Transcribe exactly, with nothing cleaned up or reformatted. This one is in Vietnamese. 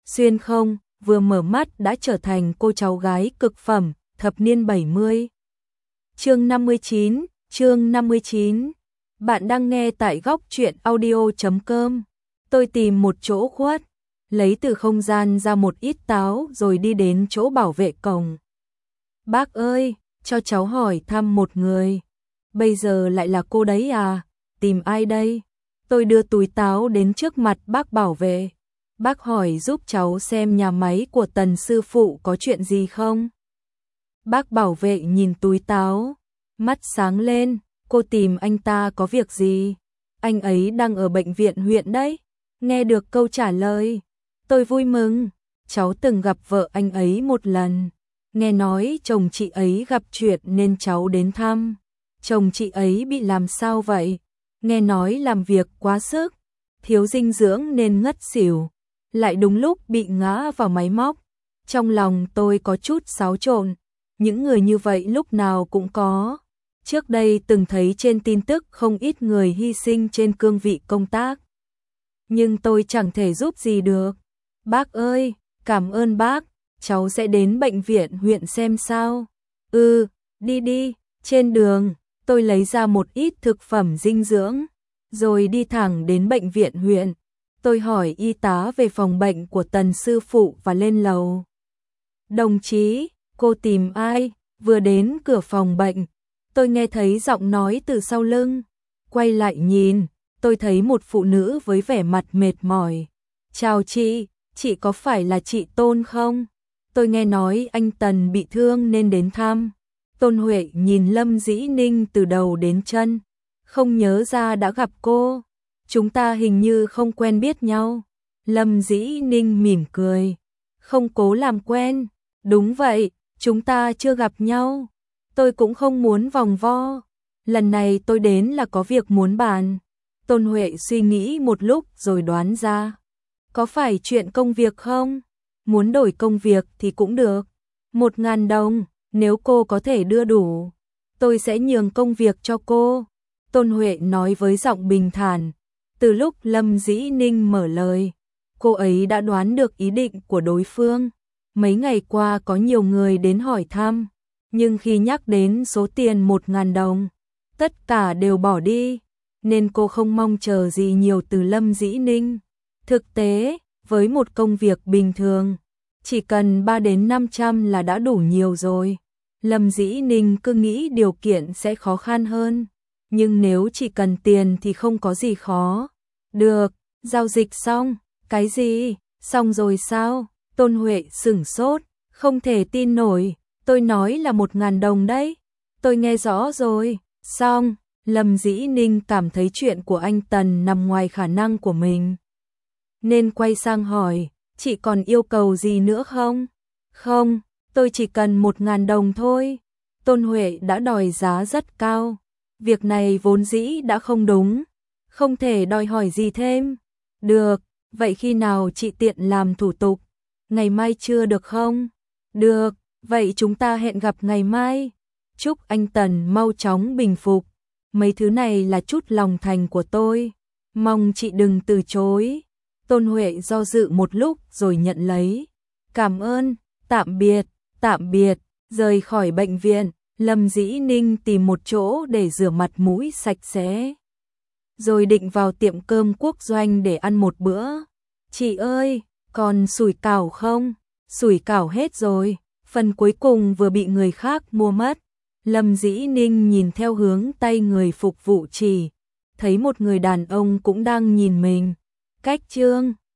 xuyên không, vừa mở mắt đã trở thành cô cháu gái cực phẩm, thập niên bảy mươi. Chương năm mươi chín, chương năm mươi chín. Bạn đang nghe tại góc truyện audio chấm com. Tôi tìm một chỗ khuất, lấy từ không gian ra một ít táo rồi đi đến chỗ bảo vệ cổng. Bác ơi, cho cháu hỏi thăm một người. Bây giờ lại là cô đấy à? Tìm ai đây? Tôi đưa túi táo đến trước mặt bác bảo vệ. Bác hỏi giúp cháu xem nhà máy của Tần sư phụ có chuyện gì không? Bác bảo vệ nhìn túi táo, mắt sáng lên, cô tìm anh ta có việc gì? Anh ấy đang ở bệnh viện huyện đấy. Nghe được câu trả lời, tôi vui mừng, cháu từng gặp vợ anh ấy một lần. Nghe nói chồng chị ấy gặp chuyện nên cháu đến thăm. Chồng chị ấy bị làm sao vậy? Nghe nói làm việc quá sức, thiếu dinh dưỡng nên ngất xỉu, lại đúng lúc bị ngã vào máy móc. Trong lòng tôi có chút xáo trộn, những người như vậy lúc nào cũng có. Trước đây từng thấy trên tin tức không ít người hy sinh trên cương vị công tác. Nhưng tôi chẳng thể giúp gì được. Bác ơi, cảm ơn bác, cháu sẽ đến bệnh viện huyện xem sao. Ừ, đi đi. Trên đường, tôi lấy ra một ít thực phẩm dinh dưỡng, rồi đi thẳng đến bệnh viện huyện. Tôi hỏi y tá về phòng bệnh của Tần sư phụ và lên lầu. Đồng chí, cô tìm ai? Vừa đến cửa phòng bệnh, tôi nghe thấy giọng nói từ sau lưng. Quay lại nhìn, tôi thấy một phụ nữ với vẻ mặt mệt mỏi. Chào chị, chị có phải là chị Tôn không? Tôi nghe nói anh Tần bị thương nên đến thăm. Tôn Huệ nhìn Lâm Dĩ Ninh từ đầu đến chân, không nhớ ra đã gặp cô. Chúng ta hình như không quen biết nhau. Lâm Dĩ Ninh mỉm cười, không cố làm quen. Đúng vậy, chúng ta chưa gặp nhau. Tôi cũng không muốn vòng vo. Lần này tôi đến là có việc muốn bàn. Tôn Huệ suy nghĩ một lúc rồi đoán ra. Có phải chuyện công việc không? Muốn đổi công việc thì cũng được. Một ngàn đồng, nếu cô có thể đưa đủ, tôi sẽ nhường công việc cho cô. Tôn Huệ nói với giọng bình thản. Từ lúc Lâm Dĩ Ninh mở lời, cô ấy đã đoán được ý định của đối phương. Mấy ngày qua có nhiều người đến hỏi thăm, nhưng khi nhắc đến số tiền một ngàn đồng, tất cả đều bỏ đi, nên cô không mong chờ gì nhiều từ Lâm Dĩ Ninh. Thực tế, với một công việc bình thường, chỉ cần ba đến năm trăm là đã đủ nhiều rồi. Lâm Dĩ Ninh cứ nghĩ điều kiện sẽ khó khăn hơn, nhưng nếu chỉ cần tiền thì không có gì khó. Được, giao dịch xong. Cái gì? Xong rồi sao? Tôn Huệ sửng sốt, không thể tin nổi. Tôi nói là một ngàn đồng đấy. Tôi nghe rõ rồi. Xong. Lâm Dĩ Ninh cảm thấy chuyện của anh Tần nằm ngoài khả năng của mình, nên quay sang hỏi, chị còn yêu cầu gì nữa không? Không, tôi chỉ cần một ngàn đồng thôi. Tôn Huệ đã đòi giá rất cao. Việc này vốn dĩ đã không đúng, không thể đòi hỏi gì thêm. Được, vậy khi nào chị tiện làm thủ tục? Ngày mai chưa được không? Được, vậy chúng ta hẹn gặp ngày mai. Chúc anh Tần mau chóng bình phục. Mấy thứ này là chút lòng thành của tôi, mong chị đừng từ chối. Tôn Huệ do dự một lúc rồi nhận lấy. Cảm ơn, tạm biệt, tạm biệt. Rời khỏi bệnh viện, Lâm Dĩ Ninh tìm một chỗ để rửa mặt mũi sạch sẽ, rồi định vào tiệm cơm Quốc Doanh để ăn một bữa. Chị ơi, còn sủi cảo không? Sủi cảo hết rồi, phần cuối cùng vừa bị người khác mua mất. Lâm Dĩ Ninh nhìn theo hướng tay người phục vụ chỉ, thấy một người đàn ông cũng đang nhìn mình. Cách chương